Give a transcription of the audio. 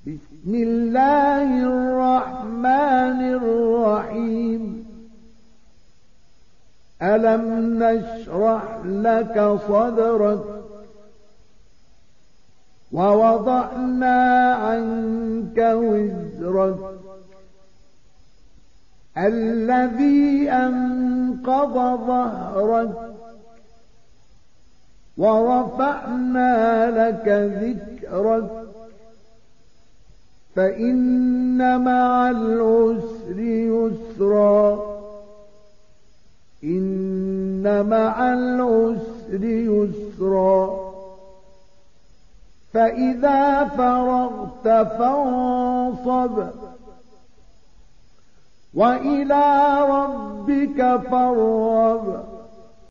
بسم الله الرحمن الرحيم. ألم نشرح لك صدرك ووضعنا عنك وزرك الذي أنقض ظهرك ورفعنا لك ذكرك فإن مع العسر يسرا إن مع العسر يسرا فإذا فرغت فانصب وإلى ربك فارغب